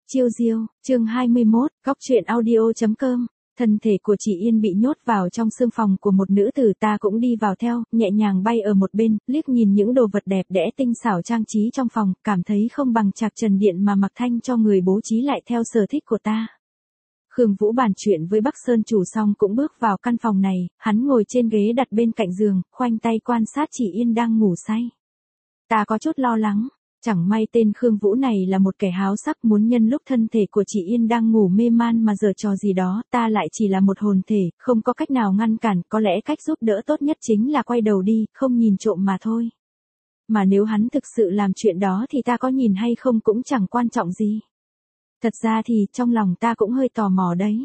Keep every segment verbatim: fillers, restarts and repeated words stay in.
Chiêu diêu, chương hai mươi mốt, góc truyện audio chấm com. Thân thể của chị Yên bị nhốt vào trong xương phòng của một nữ tử, ta cũng đi vào theo, nhẹ nhàng bay ở một bên, liếc nhìn những đồ vật đẹp đẽ tinh xảo trang trí trong phòng, cảm thấy không bằng trạc trần điện mà Mặc Thanh cho người bố trí lại theo sở thích của ta. Khương Vũ bàn chuyện với Bắc Sơn chủ xong cũng bước vào căn phòng này, hắn ngồi trên ghế đặt bên cạnh giường, khoanh tay quan sát chị Yên đang ngủ say. Ta có chút lo lắng. Chẳng may tên Khương Vũ này là một kẻ háo sắc, muốn nhân lúc thân thể của chị Yên đang ngủ mê man mà giở trò gì đó, ta lại chỉ là một hồn thể, không có cách nào ngăn cản, có lẽ cách giúp đỡ tốt nhất chính là quay đầu đi, không nhìn trộm mà thôi. Mà nếu hắn thực sự làm chuyện đó thì ta có nhìn hay không cũng chẳng quan trọng gì. Thật ra thì trong lòng ta cũng hơi tò mò đấy.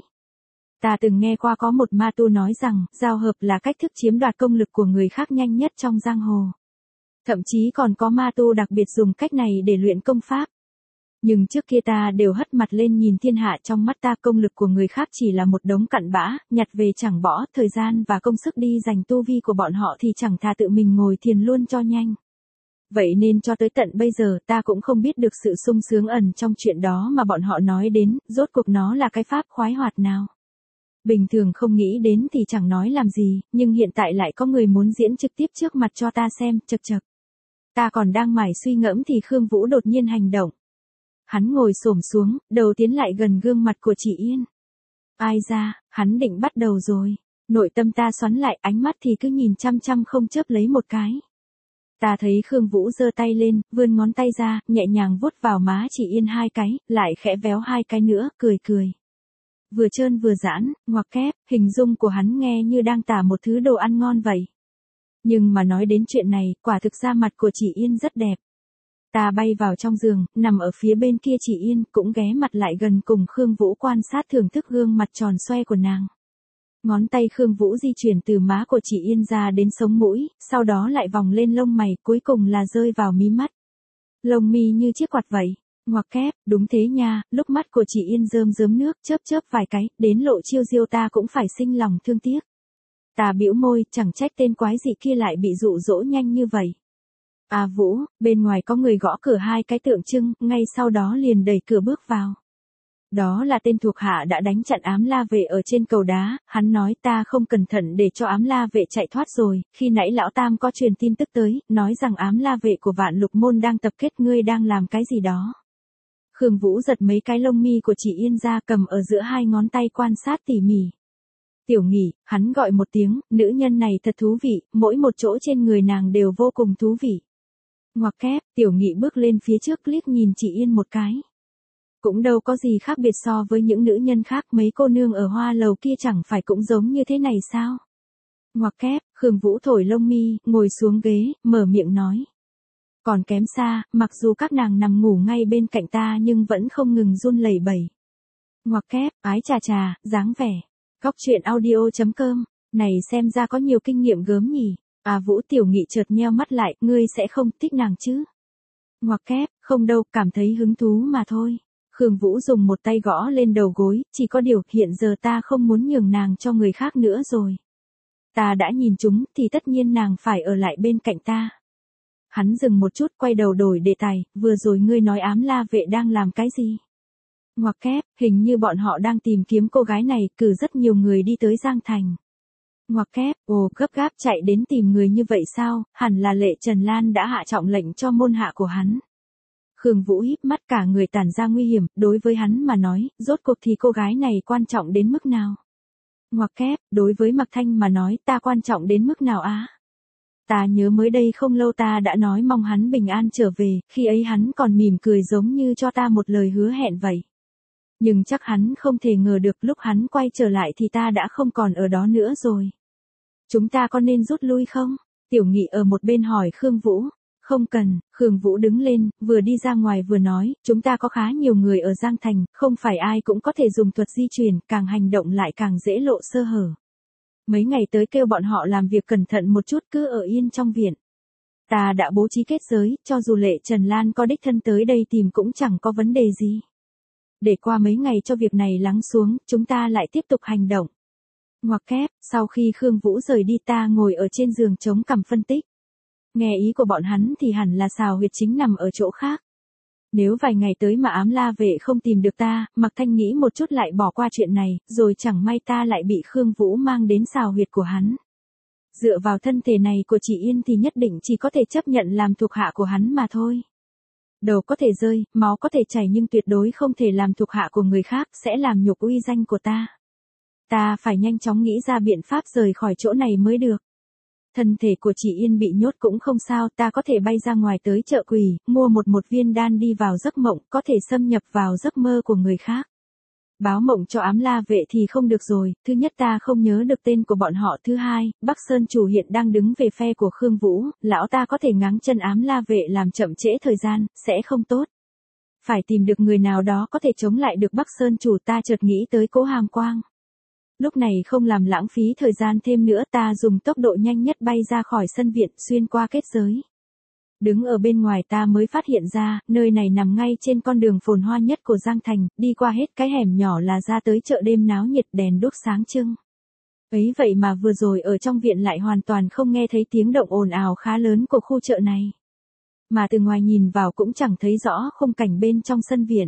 Ta từng nghe qua có một ma tu nói rằng, giao hợp là cách thức chiếm đoạt công lực của người khác nhanh nhất trong giang hồ. Thậm chí còn có ma tu đặc biệt dùng cách này để luyện công pháp. Nhưng trước kia ta đều hất mặt lên nhìn thiên hạ, trong mắt ta công lực của người khác chỉ là một đống cặn bã, nhặt về chẳng bỏ, thời gian và công sức đi dành tu vi của bọn họ thì chẳng thà tự mình ngồi thiền luôn cho nhanh. Vậy nên cho tới tận bây giờ ta cũng không biết được sự sung sướng ẩn trong chuyện đó mà bọn họ nói đến, rốt cuộc nó là cái pháp khoái hoạt nào. Bình thường không nghĩ đến thì chẳng nói làm gì, nhưng hiện tại lại có người muốn diễn trực tiếp trước mặt cho ta xem, chật chật. Ta còn đang mải suy ngẫm thì Khương Vũ đột nhiên hành động. Hắn ngồi xổm xuống, đầu tiến lại gần gương mặt của chị Yên. Ai ra, hắn định bắt đầu rồi. Nội tâm ta xoắn lại, ánh mắt thì cứ nhìn chăm chăm không chớp lấy một cái. Ta thấy Khương Vũ giơ tay lên, vươn ngón tay ra, nhẹ nhàng vuốt vào má chị Yên hai cái, lại khẽ véo hai cái nữa, cười cười. Vừa trơn vừa giãn, ngoặc kép, hình dung của hắn nghe như đang tả một thứ đồ ăn ngon vậy. Nhưng mà nói đến chuyện này, quả thực ra mặt của chị Yên rất đẹp. Ta bay vào trong giường, nằm ở phía bên kia chị Yên, cũng ghé mặt lại gần cùng Khương Vũ quan sát thưởng thức gương mặt tròn xoe của nàng. Ngón tay Khương Vũ di chuyển từ má của chị Yên ra đến sống mũi, sau đó lại vòng lên lông mày, cuối cùng là rơi vào mí mắt. Lông mi như chiếc quạt vậy. Ngoặc kép, đúng thế nha, lúc mắt của chị Yên rơm rớm nước, chớp chớp vài cái, đến lộ chiêu diêu ta cũng phải sinh lòng thương tiếc. Ta bĩu môi, chẳng trách tên quái dị kia lại bị dụ dỗ nhanh như vậy. À Vũ, bên ngoài có người gõ cửa hai cái tượng trưng, ngay sau đó liền đẩy cửa bước vào. Đó là tên thuộc hạ đã đánh chặn Ám La Vệ ở trên cầu đá, hắn nói ta không cẩn thận để cho Ám La Vệ chạy thoát rồi, khi nãy lão tam có truyền tin tức tới, nói rằng Ám La Vệ của Vạn Lục Môn đang tập kết, ngươi đang làm cái gì đó. Khương Vũ giật mấy cái lông mi của chị Yên ra, cầm ở giữa hai ngón tay quan sát tỉ mỉ. Tiểu Nghị, hắn gọi một tiếng, nữ nhân này thật thú vị, mỗi một chỗ trên người nàng đều vô cùng thú vị. Ngoặc kép, Tiểu Nghị bước lên phía trước liếc nhìn chị Yên một cái. Cũng đâu có gì khác biệt so với những nữ nhân khác, mấy cô nương ở hoa lầu kia chẳng phải cũng giống như thế này sao? Ngoặc kép, Khương Vũ thổi lông mi, ngồi xuống ghế, mở miệng nói. Còn kém xa, mặc dù các nàng nằm ngủ ngay bên cạnh ta nhưng vẫn không ngừng run lẩy bẩy. Ngoặc kép, ái chà chà, dáng vẻ. Góc truyện audio chấm com, này xem ra có nhiều kinh nghiệm gớm nhỉ. À Vũ, Tiểu Nghị chợt nheo mắt lại, ngươi sẽ không thích nàng chứ? Ngoặc kép, không đâu, cảm thấy hứng thú mà thôi. Khương Vũ dùng một tay gõ lên đầu gối, chỉ có điều hiện giờ ta không muốn nhường nàng cho người khác nữa rồi. Ta đã nhìn chúng thì tất nhiên nàng phải ở lại bên cạnh ta. Hắn dừng một chút, quay đầu đổi đề tài, vừa rồi ngươi nói Ám La Vệ đang làm cái gì? Ngoặc kép, hình như bọn họ đang tìm kiếm cô gái này, cử rất nhiều người đi tới Giang Thành. Ngoặc kép, ồ, gấp gáp chạy đến tìm người như vậy sao, hẳn là Lệ Trần Lan đã hạ trọng lệnh cho môn hạ của hắn. Khương Vũ híp mắt, cả người tản ra nguy hiểm, đối với hắn mà nói, rốt cuộc thì cô gái này quan trọng đến mức nào? Ngoặc kép, đối với Mặc Thanh mà nói, ta quan trọng đến mức nào á? Ta nhớ mới đây không lâu ta đã nói mong hắn bình an trở về, khi ấy hắn còn mỉm cười giống như cho ta một lời hứa hẹn vậy. Nhưng chắc hắn không thể ngờ được lúc hắn quay trở lại thì ta đã không còn ở đó nữa rồi. Chúng ta có nên rút lui không? Tiểu Nghị ở một bên hỏi Khương Vũ. Không cần, Khương Vũ đứng lên, vừa đi ra ngoài vừa nói, chúng ta có khá nhiều người ở Giang Thành, không phải ai cũng có thể dùng thuật di chuyển, càng hành động lại càng dễ lộ sơ hở. Mấy ngày tới kêu bọn họ làm việc cẩn thận một chút, cứ ở yên trong viện. Ta đã bố trí kết giới, cho dù Lệ Trần Lan có đích thân tới đây tìm cũng chẳng có vấn đề gì. Để qua mấy ngày cho việc này lắng xuống, chúng ta lại tiếp tục hành động. Ngoặc kép, sau khi Khương Vũ rời đi ta ngồi ở trên giường chống cằm phân tích. Nghe ý của bọn hắn thì hẳn là xào huyệt chính nằm ở chỗ khác. Nếu vài ngày tới mà ám la vệ không tìm được ta, Mạc Thanh nghĩ một chút lại bỏ qua chuyện này, rồi chẳng may ta lại bị Khương Vũ mang đến xào huyệt của hắn. Dựa vào thân thể này của chị Yên thì nhất định chỉ có thể chấp nhận làm thuộc hạ của hắn mà thôi. Đầu có thể rơi, máu có thể chảy nhưng tuyệt đối không thể làm thuộc hạ của người khác, sẽ làm nhục uy danh của ta. Ta phải nhanh chóng nghĩ ra biện pháp rời khỏi chỗ này mới được. Thân thể của chị Yên bị nhốt cũng không sao, ta có thể bay ra ngoài tới chợ quỷ, mua một một viên đan đi vào giấc mộng, có thể xâm nhập vào giấc mơ của người khác. Báo mộng cho ám la vệ thì không được rồi, thứ nhất ta không nhớ được tên của bọn họ, thứ hai, Bắc Sơn chủ hiện đang đứng về phe của Khương Vũ, lão ta có thể ngáng chân ám la vệ làm chậm trễ thời gian, sẽ không tốt. Phải tìm được người nào đó có thể chống lại được Bắc Sơn chủ, ta chợt nghĩ tới Cố Hàm Quang. Lúc này không làm lãng phí thời gian thêm nữa, ta dùng tốc độ nhanh nhất bay ra khỏi sân viện, xuyên qua kết giới. Đứng ở bên ngoài ta mới phát hiện ra, nơi này nằm ngay trên con đường phồn hoa nhất của Giang Thành, đi qua hết cái hẻm nhỏ là ra tới chợ đêm náo nhiệt, đèn đuốc sáng trưng. Ấy vậy mà vừa rồi ở trong viện lại hoàn toàn không nghe thấy tiếng động ồn ào khá lớn của khu chợ này. Mà từ ngoài nhìn vào cũng chẳng thấy rõ khung cảnh bên trong sân viện.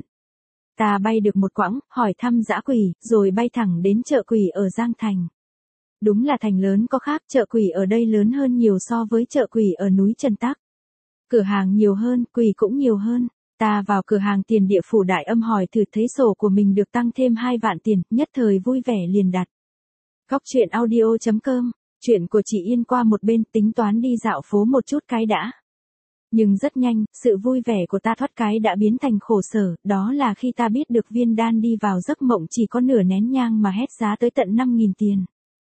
Ta bay được một quãng, hỏi thăm dã quỷ, rồi bay thẳng đến chợ quỷ ở Giang Thành. Đúng là thành lớn có khác, chợ quỷ ở đây lớn hơn nhiều so với chợ quỷ ở núi Trần Tắc. Cửa hàng nhiều hơn, quỷ cũng nhiều hơn. Ta vào cửa hàng tiền địa phủ Đại Âm hỏi thử thấy sổ của mình được tăng thêm hai vạn tiền, nhất thời vui vẻ liền đặt. Góc truyện audio chấm com, chuyện của chị Yên qua một bên, tính toán đi dạo phố một chút cái đã. Nhưng rất nhanh, sự vui vẻ của ta thoát cái đã biến thành khổ sở, đó là khi ta biết được viên đan đi vào giấc mộng chỉ có nửa nén nhang mà hét giá tới tận năm nghìn tiền.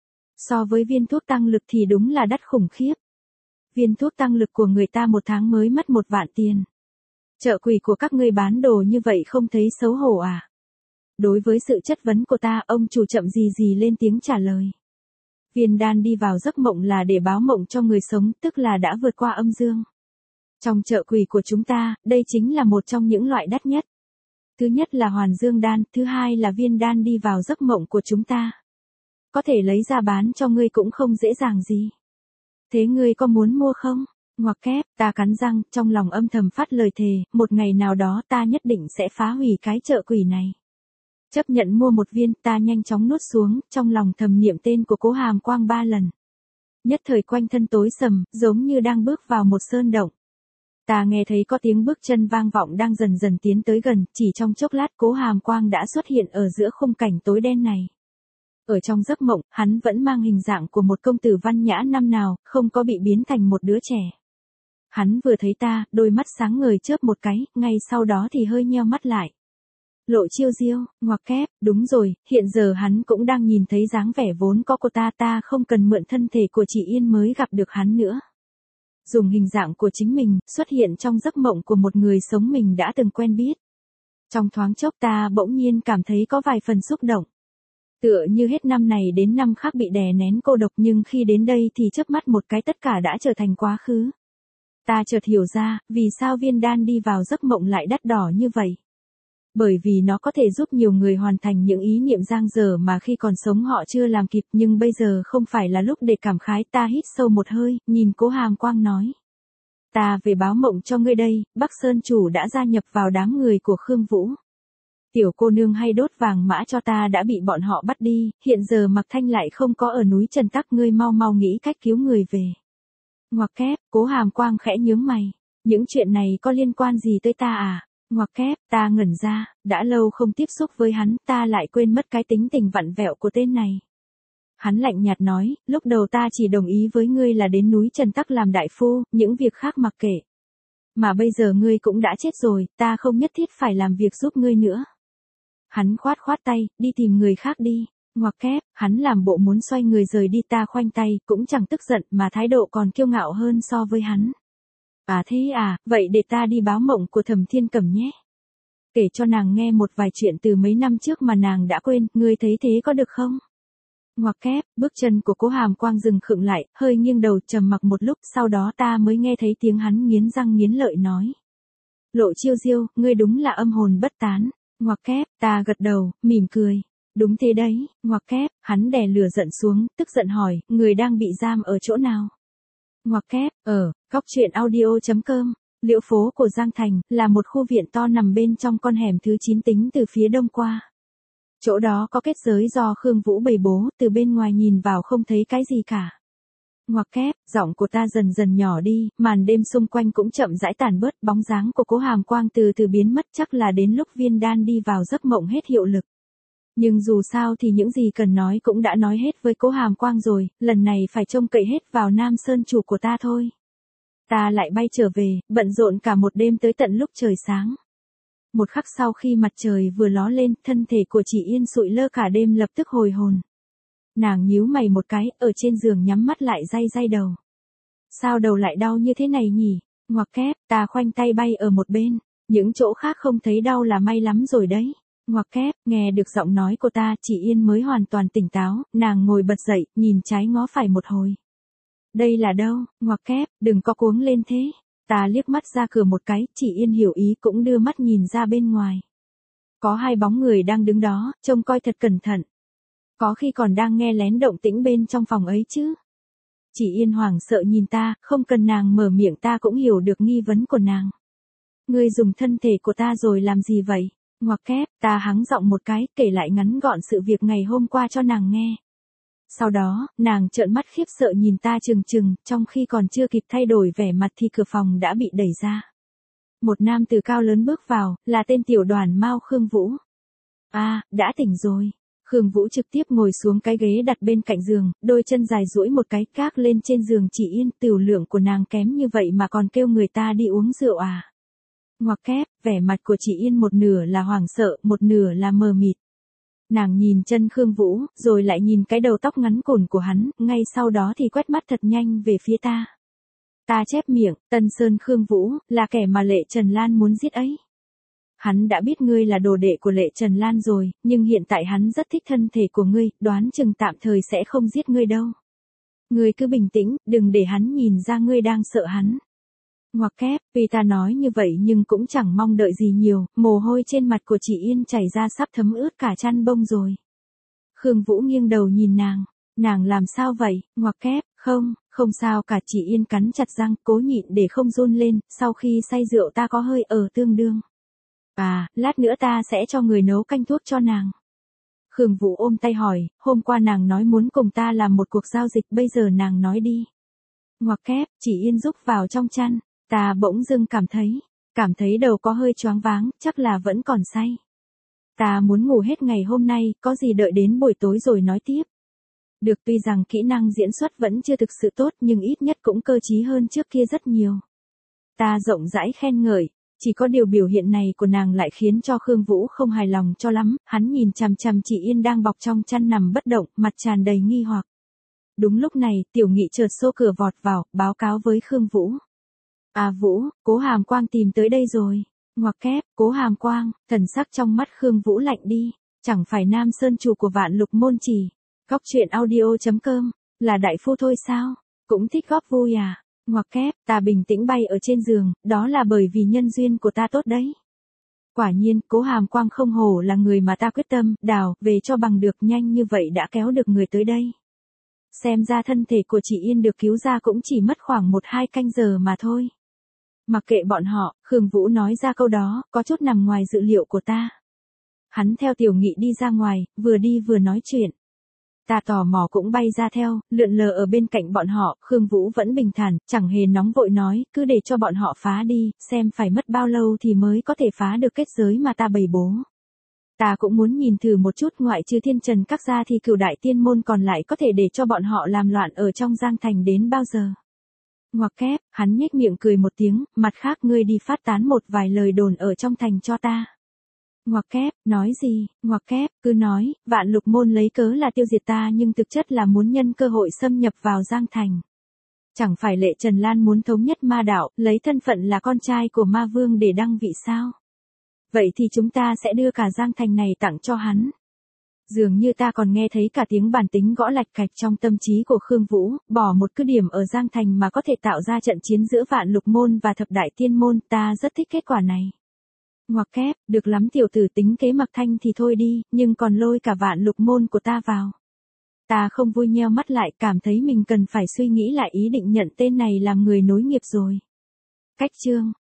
So với viên thuốc tăng lực thì đúng là đắt khủng khiếp. Viên thuốc tăng lực của người ta một tháng mới mất một vạn tiền. Chợ quỷ của các ngươi bán đồ như vậy không thấy xấu hổ à? Đối với sự chất vấn của ta, ông chủ chậm gì gì lên tiếng trả lời. Viên đan đi vào giấc mộng là để báo mộng cho người sống, tức là đã vượt qua âm dương. Trong chợ quỷ của chúng ta, đây chính là một trong những loại đắt nhất. Thứ nhất là hoàn dương đan, thứ hai là viên đan đi vào giấc mộng của chúng ta. Có thể lấy ra bán cho ngươi cũng không dễ dàng gì. Thế ngươi có muốn mua không? Ngoặc kép, ta cắn răng, trong lòng âm thầm phát lời thề, một ngày nào đó ta nhất định sẽ phá hủy cái chợ quỷ này. Chấp nhận mua một viên, ta nhanh chóng nuốt xuống, trong lòng thầm niệm tên của Cố Hàm Quang ba lần. Nhất thời quanh thân tối sầm, giống như đang bước vào một sơn động. Ta nghe thấy có tiếng bước chân vang vọng đang dần dần tiến tới gần, chỉ trong chốc lát Cố Hàm Quang đã xuất hiện ở giữa khung cảnh tối đen này. Ở trong giấc mộng, hắn vẫn mang hình dạng của một công tử văn nhã năm nào, không có bị biến thành một đứa trẻ. Hắn vừa thấy ta, đôi mắt sáng ngời chớp một cái, ngay sau đó thì hơi nheo mắt lại. Lộ Chiêu Diêu, ngoặc kép, đúng rồi, hiện giờ hắn cũng đang nhìn thấy dáng vẻ vốn có của ta, ta không cần mượn thân thể của chị Yên mới gặp được hắn nữa. Dùng hình dạng của chính mình, xuất hiện trong giấc mộng của một người sống mình đã từng quen biết. Trong thoáng chốc ta bỗng nhiên cảm thấy có vài phần xúc động. Tựa như hết năm này đến năm khác bị đè nén cô độc, nhưng khi đến đây thì chớp mắt một cái tất cả đã trở thành quá khứ. Ta chợt hiểu ra, vì sao viên đan đi vào giấc mộng lại đắt đỏ như vậy. Bởi vì nó có thể giúp nhiều người hoàn thành những ý niệm dang dở mà khi còn sống họ chưa làm kịp, nhưng bây giờ không phải là lúc để cảm khái. Ta hít sâu một hơi, nhìn Cố Hàm Quang nói. Ta về báo mộng cho ngươi đây, Bắc Sơn chủ đã gia nhập vào đám người của Khương Vũ. Tiểu cô nương hay đốt vàng mã cho ta đã bị bọn họ bắt đi, hiện giờ Mạc Thanh lại không có ở núi Trần Tắc, ngươi mau mau nghĩ cách cứu người về. Ngoặc kép, Cố Hàm Quang khẽ nhướng mày. Những chuyện này có liên quan gì tới ta à? Ngoặc kép, ta ngẩn ra, đã lâu không tiếp xúc với hắn, ta lại quên mất cái tính tình vặn vẹo của tên này. Hắn lạnh nhạt nói, lúc đầu ta chỉ đồng ý với ngươi là đến núi Trần Tắc làm đại phu, những việc khác mặc kệ. Mà bây giờ ngươi cũng đã chết rồi, ta không nhất thiết phải làm việc giúp ngươi nữa. Hắn khoát khoát tay, đi tìm người khác đi. Ngoặc kép, hắn làm bộ muốn xoay người rời đi, ta khoanh tay, cũng chẳng tức giận mà thái độ còn kiêu ngạo hơn so với hắn. À thế à, vậy để ta đi báo mộng của Thẩm Thiên Cẩm nhé. Kể cho nàng nghe một vài chuyện từ mấy năm trước mà nàng đã quên, ngươi thấy thế có được không? Ngoặc kép, bước chân của Cố Hàm Quang dừng khựng lại, hơi nghiêng đầu trầm mặc một lúc, sau đó ta mới nghe thấy tiếng hắn nghiến răng nghiến lợi nói. Lộ Chiêu Diêu, ngươi đúng là âm hồn bất tán. Ngoặc kép, ta gật đầu, mỉm cười. Đúng thế đấy, ngoặc kép, hắn đè lửa giận xuống, tức giận hỏi, người đang bị giam ở chỗ nào? Ngoặc kép, ở, góc truyện audio chấm com. Liễu phố của Giang Thành, là một khu viện to nằm bên trong con hẻm thứ chín tính từ phía đông qua. Chỗ đó có kết giới do Khương Vũ bày bố, từ bên ngoài nhìn vào không thấy cái gì cả. Ngoặc kép, giọng của ta dần dần nhỏ đi, màn đêm xung quanh cũng chậm rãi tàn bớt, bóng dáng của Cố Hàm Quang từ từ biến mất, chắc là đến lúc viên đan đi vào giấc mộng hết hiệu lực. Nhưng dù sao thì những gì cần nói cũng đã nói hết với Cố Hàm Quang rồi, lần này phải trông cậy hết vào Nam Sơn chủ của ta thôi. Ta lại bay trở về, bận rộn cả một đêm tới tận lúc trời sáng. Một khắc sau khi mặt trời vừa ló lên, thân thể của chị Yên sụi lơ cả đêm lập tức hồi hồn. Nàng nhíu mày một cái, ở trên giường nhắm mắt lại day day đầu. Sao đầu lại đau như thế này nhỉ? Ngoặc kép, ta khoanh tay bay ở một bên, những chỗ khác không thấy đau là may lắm rồi đấy. Ngoặc kép, nghe được giọng nói của ta, chị Yên mới hoàn toàn tỉnh táo, nàng ngồi bật dậy, nhìn trái ngó phải một hồi. Đây là đâu? Ngoặc kép, đừng có cuống lên thế. Ta liếc mắt ra cửa một cái, chị Yên hiểu ý cũng đưa mắt nhìn ra bên ngoài. Có hai bóng người đang đứng đó, trông coi thật cẩn thận. Có khi còn đang nghe lén động tĩnh bên trong phòng ấy chứ. Chị Yên hoảng sợ nhìn ta, không cần nàng mở miệng ta cũng hiểu được nghi vấn của nàng. Ngươi dùng thân thể của ta rồi làm gì vậy? Ngoặc kép, ta hắng giọng một cái, kể lại ngắn gọn sự việc ngày hôm qua cho nàng nghe. Sau đó, nàng trợn mắt khiếp sợ nhìn ta trừng trừng, trong khi còn chưa kịp thay đổi vẻ mặt thì cửa phòng đã bị đẩy ra. Một nam tử cao lớn bước vào, là tên tiểu đoàn Mao Khương Vũ. À, đã tỉnh rồi. Khương Vũ trực tiếp ngồi xuống cái ghế đặt bên cạnh giường, đôi chân dài duỗi một cái gác lên trên giường chị Yên, tiểu lượng của nàng kém như vậy mà còn kêu người ta đi uống rượu à. Ngoặc kép, vẻ mặt của chị Yên một nửa là hoảng sợ, một nửa là mờ mịt. Nàng nhìn chân Khương Vũ, rồi lại nhìn cái đầu tóc ngắn cồn của hắn, ngay sau đó thì quét mắt thật nhanh về phía ta. Ta chép miệng, Tân Sơn Khương Vũ, là kẻ mà Lệ Trần Lan muốn giết ấy. Hắn đã biết ngươi là đồ đệ của Lệ Trần Lan rồi, nhưng hiện tại hắn rất thích thân thể của ngươi, đoán chừng tạm thời sẽ không giết ngươi đâu. Ngươi cứ bình tĩnh, đừng để hắn nhìn ra ngươi đang sợ hắn. Ngoặc kép, vì ta nói như vậy nhưng cũng chẳng mong đợi gì nhiều, mồ hôi trên mặt của chị Yên chảy ra sắp thấm ướt cả chăn bông rồi. Khương Vũ nghiêng đầu nhìn nàng, nàng làm sao vậy? Ngoặc kép, không, không sao cả, chị Yên cắn chặt răng, cố nhịn để không run lên, sau khi say rượu ta có hơi ở tương đương. À, lát nữa ta sẽ cho người nấu canh thuốc cho nàng. Khương Vũ ôm tay hỏi, hôm qua nàng nói muốn cùng ta làm một cuộc giao dịch, bây giờ nàng nói đi. Ngoặc kép, chị Yên rúc vào trong chăn, ta bỗng dưng cảm thấy, cảm thấy đầu có hơi choáng váng, chắc là vẫn còn say. Ta muốn ngủ hết ngày hôm nay, có gì đợi đến buổi tối rồi nói tiếp. Được, tuy rằng kỹ năng diễn xuất vẫn chưa thực sự tốt nhưng ít nhất cũng cơ trí hơn trước kia rất nhiều. Ta rộng rãi khen ngợi. Chỉ có điều biểu hiện này của nàng lại khiến cho Khương Vũ không hài lòng cho lắm, hắn nhìn chằm chằm chị Yên đang bọc trong chăn nằm bất động, mặt tràn đầy nghi hoặc. Đúng lúc này, Tiểu Nghị chợt xô cửa vọt vào, báo cáo với Khương Vũ. À Vũ, Cố Hàm Quang tìm tới đây rồi. Ngoặc kép, Cố Hàm Quang, thần sắc trong mắt Khương Vũ lạnh đi, chẳng phải Nam Sơn chủ của Vạn Lục Môn Chỉ. Góc truyện audio chấm com, là đại phu thôi sao? Cũng thích góp vui à? Ngoặc kép, ta bình tĩnh bay ở trên giường, đó là bởi vì nhân duyên của ta tốt đấy. Quả nhiên, Cố Hàm Quang không hổ là người mà ta quyết tâm, đào, về cho bằng được, nhanh như vậy đã kéo được người tới đây. Xem ra thân thể của chị Yên được cứu ra cũng chỉ mất khoảng một hai canh giờ mà thôi. Mặc kệ bọn họ, Khương Vũ nói ra câu đó, có chút nằm ngoài dự liệu của ta. Hắn theo Tiểu Nghị đi ra ngoài, vừa đi vừa nói chuyện. Ta tò mò cũng bay ra theo, lượn lờ ở bên cạnh bọn họ, Khương Vũ vẫn bình thản, chẳng hề nóng vội nói, cứ để cho bọn họ phá đi, xem phải mất bao lâu thì mới có thể phá được kết giới mà ta bày bố. Ta cũng muốn nhìn thử một chút, ngoại trừ Thiên Trần Các gia thì Cửu Đại Tiên môn còn lại có thể để cho bọn họ làm loạn ở trong Giang Thành đến bao giờ. Ngoặc kép, hắn nhếch miệng cười một tiếng, mặt khác ngươi đi phát tán một vài lời đồn ở trong thành cho ta. Ngoặc kép, nói gì? Ngoặc kép, cứ nói, Vạn Lục Môn lấy cớ là tiêu diệt ta nhưng thực chất là muốn nhân cơ hội xâm nhập vào Giang Thành. Chẳng phải Lệ Trần Lan muốn thống nhất ma đạo, lấy thân phận là con trai của ma vương để đăng vị sao? Vậy thì chúng ta sẽ đưa cả Giang Thành này tặng cho hắn. Dường như ta còn nghe thấy cả tiếng bàn tính gõ lạch cạch trong tâm trí của Khương Vũ, bỏ một cứ điểm ở Giang Thành mà có thể tạo ra trận chiến giữa Vạn Lục Môn và Thập Đại Tiên môn, ta rất thích kết quả này. Ngoặc kép, được lắm, tiểu tử tính kế Mặc Thanh thì thôi đi, nhưng còn lôi cả Vạn Lục Môn của ta vào. Ta không vui nheo mắt lại, cảm thấy mình cần phải suy nghĩ lại ý định nhận tên này làm người nối nghiệp rồi. Cách chương